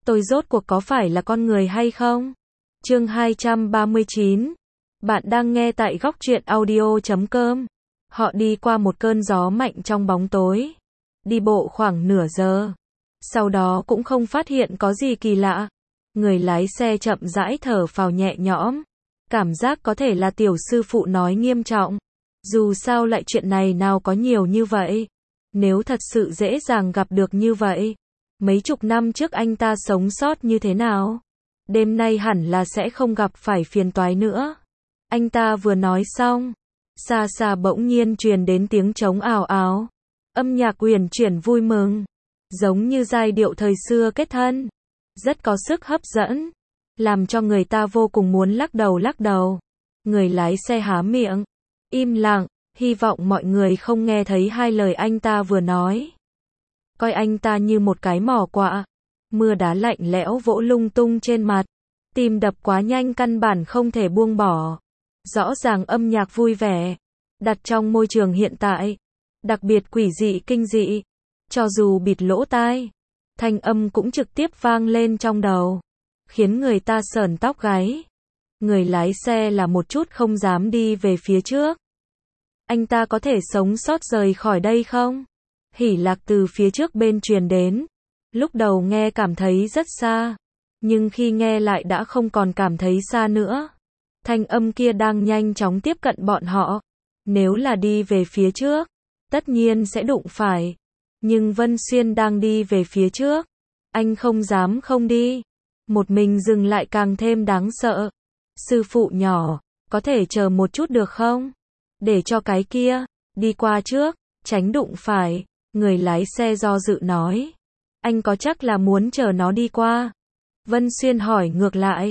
tôi rốt cuộc có phải là con người hay không? Chương 239. Bạn đang nghe tại góc truyện audio.com. Họ đi qua một cơn gió mạnh trong bóng tối. Đi bộ khoảng nửa giờ. Sau đó cũng không phát hiện có gì kỳ lạ. Người lái xe chậm rãi thở phào nhẹ nhõm. Cảm giác có thể là tiểu sư phụ nói nghiêm trọng. Dù sao lại chuyện này nào có nhiều như vậy. Nếu thật sự dễ dàng gặp được như vậy, mấy chục năm trước anh ta sống sót như thế nào? Đêm nay hẳn là sẽ không gặp phải phiền toái nữa. Anh ta vừa nói xong, xa xa bỗng nhiên truyền đến tiếng trống ào ào. Âm nhạc uyển chuyển vui mừng, giống như giai điệu thời xưa kết thân, rất có sức hấp dẫn, làm cho người ta vô cùng muốn lắc đầu lắc đầu. Người lái xe há miệng, im lặng, hy vọng mọi người không nghe thấy hai lời anh ta vừa nói. Coi anh ta như một cái mỏ quạ. Mưa đá lạnh lẽo vỗ lung tung trên mặt. Tim đập quá nhanh căn bản không thể buông bỏ. Rõ ràng âm nhạc vui vẻ, đặt trong môi trường hiện tại, đặc biệt quỷ dị kinh dị. Cho dù bịt lỗ tai, thanh âm cũng trực tiếp vang lên trong đầu, khiến người ta sởn tóc gáy. Người lái xe là một chút không dám đi về phía trước. Anh ta có thể sống sót rời khỏi đây không? Hỉ lạc từ phía trước bên truyền đến. Lúc đầu nghe cảm thấy rất xa, nhưng khi nghe lại đã không còn cảm thấy xa nữa. Thanh âm kia đang nhanh chóng tiếp cận bọn họ. Nếu là đi về phía trước, tất nhiên sẽ đụng phải. Nhưng Vân Xuyên đang đi về phía trước. Anh không dám không đi. Một mình dừng lại càng thêm đáng sợ. Sư phụ nhỏ, có thể chờ một chút được không? Để cho cái kia đi qua trước, tránh đụng phải. Người lái xe do dự nói. Anh có chắc là muốn chờ nó đi qua? Vân Xuyên hỏi ngược lại.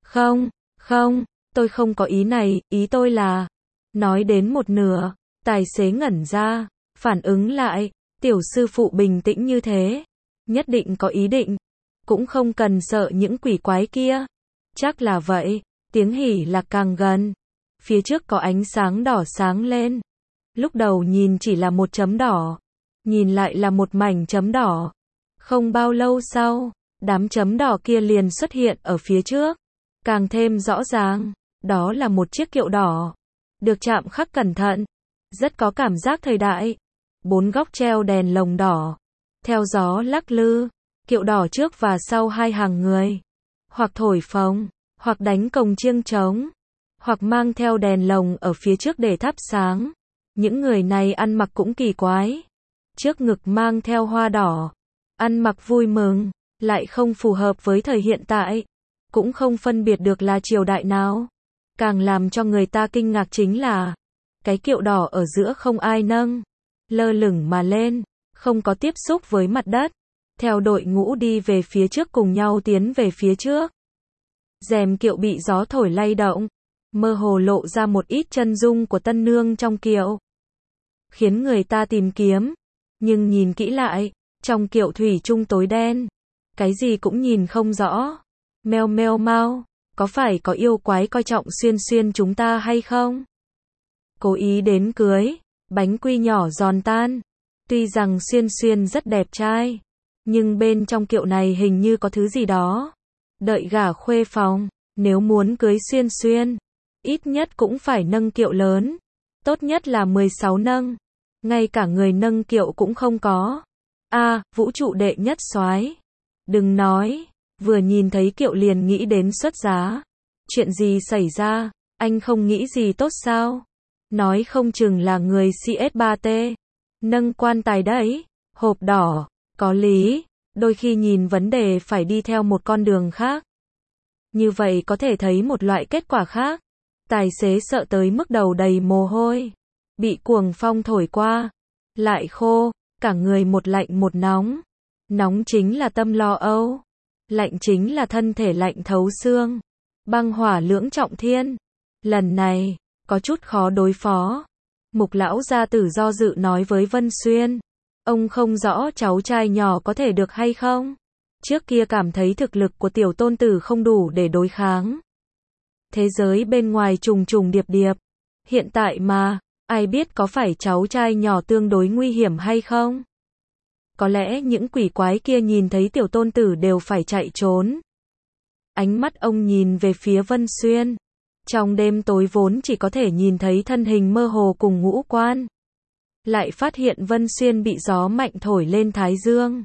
Không, tôi không có ý này, ý tôi là... Nói đến một nửa, tài xế ngẩn ra, phản ứng lại, tiểu sư phụ bình tĩnh như thế, nhất định có ý định, cũng không cần sợ những quỷ quái kia. Chắc là vậy, tiếng hỉ lạc càng gần, phía trước có ánh sáng đỏ sáng lên. Lúc đầu nhìn chỉ là một chấm đỏ, nhìn lại là một mảnh chấm đỏ. Không bao lâu sau, đám chấm đỏ kia liền xuất hiện ở phía trước. Càng thêm rõ ràng, đó là một chiếc kiệu đỏ, được chạm khắc cẩn thận, rất có cảm giác thời đại. Bốn góc treo đèn lồng đỏ, theo gió lắc lư, kiệu đỏ trước và sau hai hàng người, hoặc thổi phồng, hoặc đánh cồng chiêng trống, hoặc mang theo đèn lồng ở phía trước để thắp sáng. Những người này ăn mặc cũng kỳ quái, trước ngực mang theo hoa đỏ, ăn mặc vui mừng, lại không phù hợp với thời hiện tại, cũng không phân biệt được là triều đại nào. Càng làm cho người ta kinh ngạc chính là, cái kiệu đỏ ở giữa không ai nâng, lơ lửng mà lên, không có tiếp xúc với mặt đất, theo đội ngũ đi về phía trước cùng nhau tiến về phía trước. Rèm kiệu bị gió thổi lay động, mơ hồ lộ ra một ít chân dung của tân nương trong kiệu, khiến người ta tìm kiếm, nhưng nhìn kỹ lại, trong kiệu thủy chung tối đen, cái gì cũng nhìn không rõ. Meo meo mau, có phải có yêu quái coi trọng Xuyên Xuyên chúng ta hay không? Cố ý đến cưới, bánh quy nhỏ giòn tan. Tuy rằng Xuyên Xuyên rất đẹp trai, nhưng bên trong kiệu này hình như có thứ gì đó. Đợi gả khuê phòng, nếu muốn cưới Xuyên Xuyên, ít nhất cũng phải nâng kiệu lớn, tốt nhất là 16 nâng. Ngay cả người nâng kiệu cũng không có. Vũ trụ đệ nhất soái. Đừng nói, vừa nhìn thấy kiệu liền nghĩ đến xuất giá. Chuyện gì xảy ra, anh không nghĩ gì tốt sao? Nói không chừng là người CS3T. Nâng quan tài đấy, hộp đỏ, có lý, đôi khi nhìn vấn đề phải đi theo một con đường khác. Như vậy có thể thấy một loại kết quả khác. Tài xế sợ tới mức đầu đầy mồ hôi, bị cuồng phong thổi qua, lại khô, cả người một lạnh một nóng. Nóng chính là tâm lo âu, lạnh chính là thân thể lạnh thấu xương. Băng hỏa lưỡng trọng thiên. Lần này, có chút khó đối phó. Mục lão gia tử do dự nói với Vân Xuyên. Ông không rõ cháu trai nhỏ có thể được hay không. Trước kia cảm thấy thực lực của tiểu tôn tử không đủ để đối kháng. Thế giới bên ngoài trùng trùng điệp điệp. Hiện tại mà, ai biết có phải cháu trai nhỏ tương đối nguy hiểm hay không? Có lẽ những quỷ quái kia nhìn thấy tiểu tôn tử đều phải chạy trốn. Ánh mắt ông nhìn về phía Vân Xuyên. Trong đêm tối vốn chỉ có thể nhìn thấy thân hình mơ hồ cùng ngũ quan. Lại phát hiện Vân Xuyên bị gió mạnh thổi lên thái dương.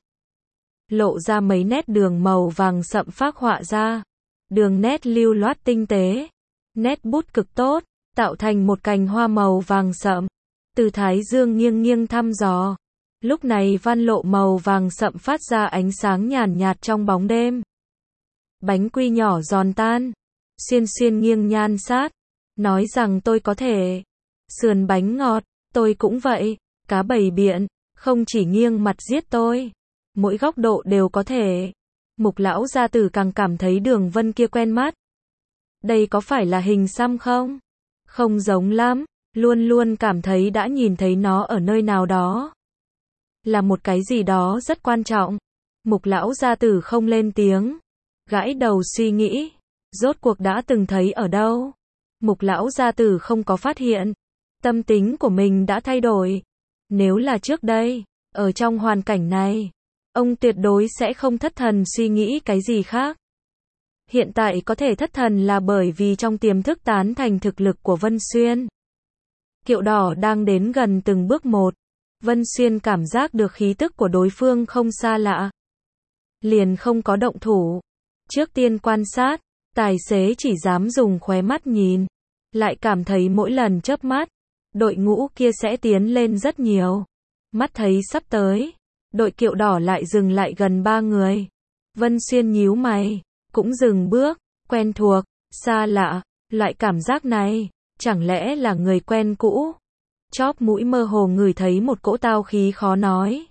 Lộ ra mấy nét đường màu vàng sậm phác họa ra. Đường nét lưu loát tinh tế. Nét bút cực tốt, tạo thành một cành hoa màu vàng sậm. Từ thái dương nghiêng nghiêng thăm dò. Lúc này văn lộ màu vàng sậm phát ra ánh sáng nhàn nhạt trong bóng đêm. Bánh quy nhỏ giòn tan. Xuyên Xuyên nghiêng nhan sát. Nói rằng tôi có thể. Sườn bánh ngọt, tôi cũng vậy. Cá bầy biện, không chỉ nghiêng mặt giết tôi. Mỗi góc độ đều có thể. Mục lão gia tử càng cảm thấy đường vân kia quen mắt. Đây có phải là hình xăm không? Không giống lắm, luôn luôn cảm thấy đã nhìn thấy nó ở nơi nào đó. Là một cái gì đó rất quan trọng. Mục lão gia tử không lên tiếng. Gãi đầu suy nghĩ. Rốt cuộc đã từng thấy ở đâu? Mục lão gia tử không có phát hiện. Tâm tính của mình đã thay đổi. Nếu là trước đây, ở trong hoàn cảnh này, ông tuyệt đối sẽ không thất thần suy nghĩ cái gì khác. Hiện tại có thể thất thần là bởi vì trong tiềm thức tán thành thực lực của Vân Xuyên. Kiệu đỏ đang đến gần từng bước một. Vân Xuyên cảm giác được khí tức của đối phương không xa lạ. Liền không có động thủ. Trước tiên quan sát, tài xế chỉ dám dùng khóe mắt nhìn. Lại cảm thấy mỗi lần chớp mắt, đội ngũ kia sẽ tiến lên rất nhiều. Mắt thấy sắp tới, đội kiệu đỏ lại dừng lại gần 3 người. Vân Xuyên nhíu mày, cũng dừng bước, quen thuộc, xa lạ, loại cảm giác này, chẳng lẽ là người quen cũ? Chóp mũi mơ hồ ngửi thấy một cỗ tao khí khó nói.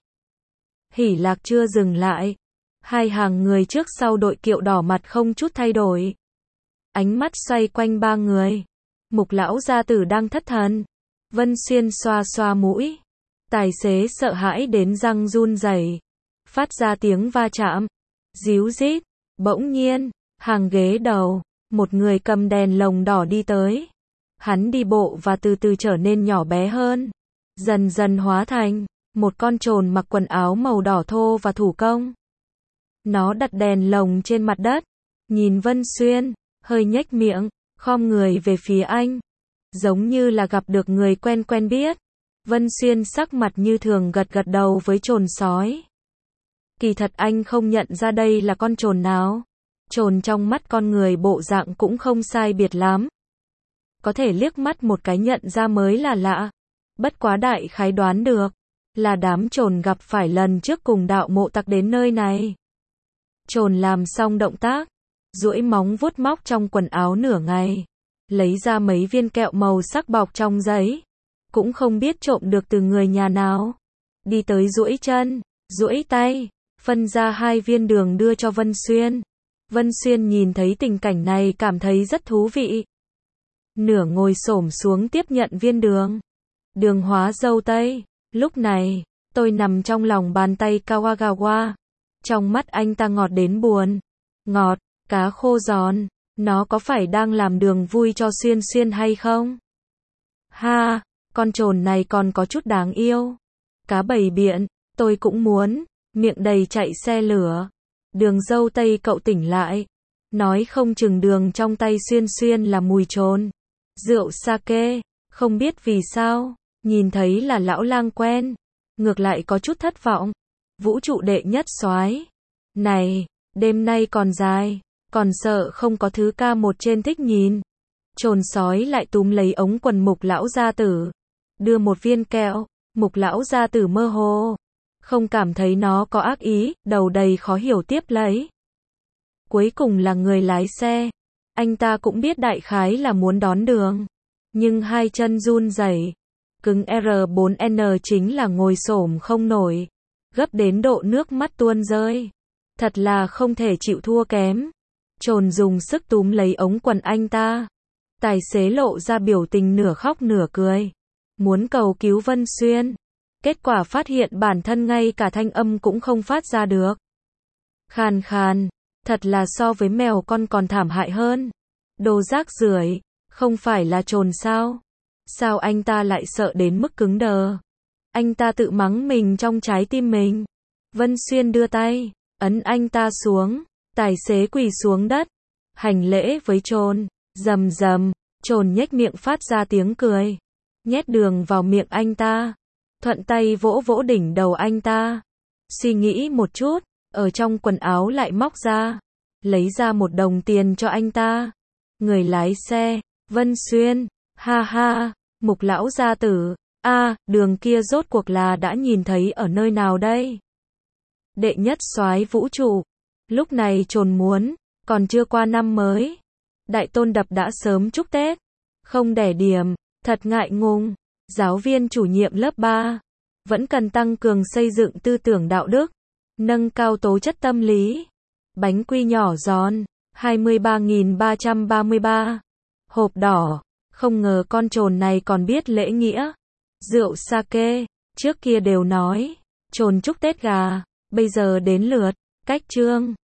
Hỉ Lạc chưa dừng lại. Hai hàng người trước sau đội kiệu đỏ mặt không chút thay đổi. Ánh mắt xoay quanh 3 người. Mục lão gia tử đang thất thần. Vân Xuyên xoa xoa mũi. Tài xế sợ hãi đến răng run rẩy, phát ra tiếng va chạm. Díu dít. Bỗng nhiên, hàng ghế đầu, một người cầm đèn lồng đỏ đi tới. Hắn đi bộ và từ từ trở nên nhỏ bé hơn. Dần dần hóa thành một con trồn mặc quần áo màu đỏ thô và thủ công. Nó đặt đèn lồng trên mặt đất, nhìn Vân Xuyên, hơi nhếch miệng, khom người về phía anh. Giống như là gặp được người quen quen biết. Vân Xuyên sắc mặt như thường gật gật đầu với trồn sói. Kỳ thật anh không nhận ra đây là con trồn nào. Trồn trong mắt con người bộ dạng cũng không sai biệt lắm. Có thể liếc mắt một cái nhận ra mới là lạ. Bất quá đại khái đoán được, là đám trồn gặp phải lần trước cùng đạo mộ tặc đến nơi này. Trồn làm xong động tác, duỗi móng vuốt móc trong quần áo nửa ngày. Lấy ra mấy viên kẹo màu sắc bọc trong giấy. Cũng không biết trộm được từ người nhà nào. Đi tới duỗi chân, duỗi tay, phân ra 2 viên đường đưa cho Vân Xuyên. Vân Xuyên nhìn thấy tình cảnh này cảm thấy rất thú vị. Nửa ngồi xổm xuống tiếp nhận viên đường. Đường hóa dâu tây. Lúc này, tôi nằm trong lòng bàn tay Kawagawa. Trong mắt anh ta ngọt đến buồn. Ngọt, cá khô giòn. Nó có phải đang làm đường vui cho Xuyên Xuyên hay không? Ha, con trồn này còn có chút đáng yêu. Cá bầy biện, tôi cũng muốn. Miệng đầy chạy xe lửa. Đường dâu tây cậu tỉnh lại. Nói không chừng đường trong tay Xuyên Xuyên là mùi trồn. Rượu sake, không biết vì sao, nhìn thấy là lão lang quen. Ngược lại có chút thất vọng. Vũ trụ đệ nhất soái. Này, đêm nay còn dài, còn sợ không có thứ K1 trên thích nhìn. Trồn sói lại túm lấy ống quần Mục lão gia tử. Đưa một viên kẹo, Mục lão gia tử mơ hồ. Không cảm thấy nó có ác ý, đầu đầy khó hiểu tiếp lấy. Cuối cùng là người lái xe. Anh ta cũng biết đại khái là muốn đón đường. Nhưng hai chân run rẩy. Cứng R4N chính là ngồi xổm không nổi. Gấp đến độ nước mắt tuôn rơi. Thật là không thể chịu thua kém. Trồn dùng sức túm lấy ống quần anh ta. Tài xế lộ ra biểu tình nửa khóc nửa cười. Muốn cầu cứu Vân Xuyên. Kết quả phát hiện bản thân ngay cả thanh âm cũng không phát ra được. Khàn khàn. Thật là so với mèo con còn thảm hại hơn. Đồ rác rưởi, không phải là trồn sao? Sao anh ta lại sợ đến mức cứng đờ? Anh ta tự mắng mình trong trái tim mình. Vân Xuyên đưa tay, ấn anh ta xuống, tài xế quỳ xuống đất, hành lễ với Trồn, rầm rầm, Trồn nhếch miệng phát ra tiếng cười, nhét đường vào miệng anh ta, thuận tay vỗ vỗ đỉnh đầu anh ta. Suy nghĩ một chút, ở trong quần áo lại móc ra, lấy ra 1 đồng tiền cho anh ta. Người lái xe, Vân Xuyên, ha ha, Mục lão gia tử, đường kia rốt cuộc là đã nhìn thấy ở nơi nào đây? Đệ nhất soái vũ trụ. Lúc này Trồn muốn, còn chưa qua năm mới, đại tôn đập đã sớm chúc Tết, không đẻ điểm, thật ngại ngùng. Giáo viên chủ nhiệm lớp 3, vẫn cần tăng cường xây dựng tư tưởng đạo đức, nâng cao tố chất tâm lý. Bánh quy nhỏ giòn, 23.333. Hộp đỏ, không ngờ con Trồn này còn biết lễ nghĩa. Rượu sake, trước kia đều nói, Trồn chúc Tết gà, bây giờ đến lượt, cách Trương.